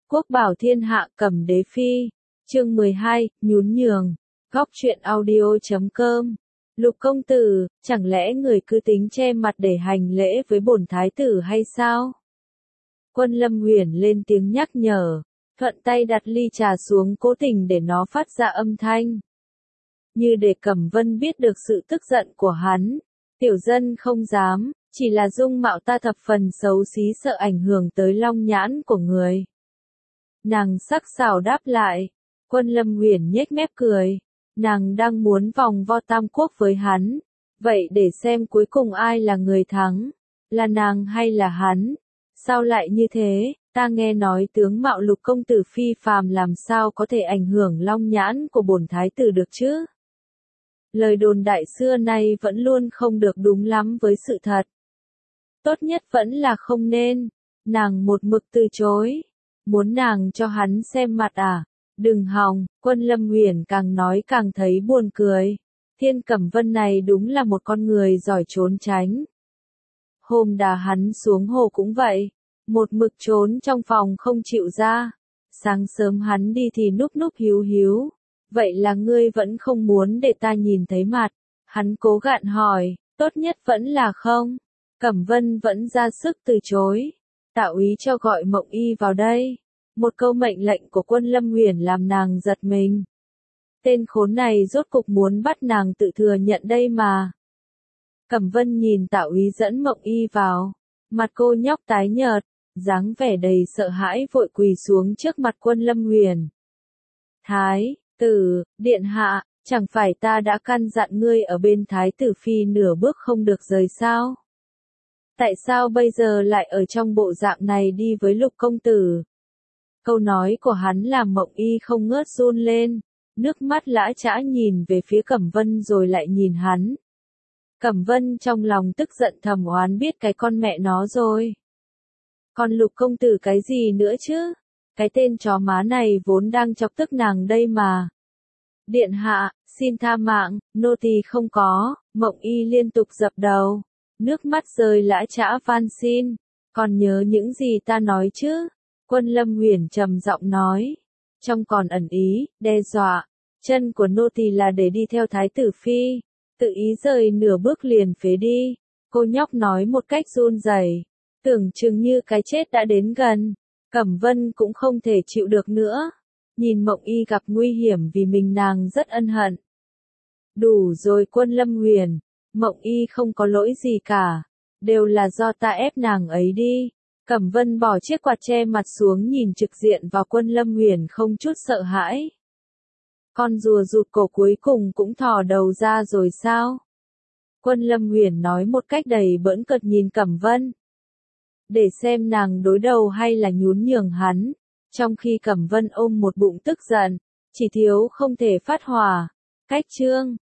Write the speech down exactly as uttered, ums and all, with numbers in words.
Quốc bảo thiên hạ Cẩm Đế phi, chương mười hai, nhún nhường, góc truyện audio chấm com. Lục công tử, chẳng lẽ người cứ tính che mặt để hành lễ với bổn thái tử hay sao? Quân Lâm Huyền lên tiếng nhắc nhở, thuận tay đặt ly trà xuống cố tình để nó phát ra âm thanh. Như để Cẩm Vân biết được sự tức giận của hắn, tiểu dân không dám, chỉ là dung mạo ta thập phần xấu xí sợ ảnh hưởng tới long nhãn của người. Nàng sắc sảo đáp lại, Quân Lâm Huyền nhếch mép cười, nàng đang muốn vòng vo tam quốc với hắn, vậy để xem cuối cùng ai là người thắng, là nàng hay là hắn, sao lại như thế, ta nghe nói tướng mạo Lục công tử phi phàm làm sao có thể ảnh hưởng long nhãn của bổn thái tử được chứ? Lời đồn đại xưa nay vẫn luôn không được đúng lắm với sự thật. Tốt nhất vẫn là không nên, nàng một mực từ chối. Muốn nàng cho hắn xem mặt à? Đừng hòng, Quân Lâm Huyền càng nói càng thấy buồn cười. Thiên Cẩm Vân này đúng là một con người giỏi trốn tránh. Hôm đá hắn xuống hồ cũng vậy, một mực trốn trong phòng không chịu ra. Sáng sớm hắn đi thì núp núp hiếu hiếu. Vậy là ngươi vẫn không muốn để ta nhìn thấy mặt. Hắn cố gạn hỏi, tốt nhất vẫn là không. Cẩm Vân vẫn ra sức từ chối. Tạo ý cho gọi Mộng Y vào đây. Một câu mệnh lệnh của Quân Lâm Huyền làm nàng giật mình. Tên khốn này rốt cục muốn bắt nàng tự thừa nhận đây mà. Cẩm Vân nhìn Tạo ý dẫn Mộng Y vào. Mặt cô nhóc tái nhợt, dáng vẻ đầy sợ hãi vội quỳ xuống trước mặt Quân Lâm Huyền. Thái tử, điện hạ, chẳng phải ta đã căn dặn ngươi ở bên thái tử phi nửa bước không được rời sao? Tại sao bây giờ lại ở trong bộ dạng này đi với Lục công tử? Câu nói của hắn làm Mộng Y không ngớt run lên, nước mắt lã chã nhìn về phía Cẩm Vân rồi lại nhìn hắn. Cẩm Vân trong lòng tức giận thầm oán biết cái con mẹ nó rồi. Còn Lục công tử cái gì nữa chứ? Cái tên chó má này vốn đang chọc tức nàng đây mà. Điện hạ, xin tha mạng, nô tỳ không có, Mộng Y liên tục dập đầu. Nước mắt rơi lã chã van xin, còn nhớ những gì ta nói chứ? Quân Lâm Huyền trầm giọng nói, trong còn ẩn ý, đe dọa, chân của nô tỳ là để đi theo thái tử phi, tự ý rời nửa bước liền phế đi. Cô nhóc nói một cách run rẩy, tưởng chừng như cái chết đã đến gần. Cẩm Vân cũng không thể chịu được nữa, nhìn Mộng Y gặp nguy hiểm vì mình nàng rất ân hận. Đủ rồi Quân Lâm Huyền. Mộng Y không có lỗi gì cả, đều là do ta ép nàng ấy đi. Cẩm Vân bỏ chiếc quạt che mặt xuống nhìn trực diện vào Quân Lâm Huyền không chút sợ hãi. Con rùa rụt cổ cuối cùng cũng thò đầu ra rồi sao? Quân Lâm Huyền nói một cách đầy bỡn cợt nhìn Cẩm Vân. Để xem nàng đối đầu hay là nhún nhường hắn, trong khi Cẩm Vân ôm một bụng tức giận, chỉ thiếu không thể phát hỏa. Cách chương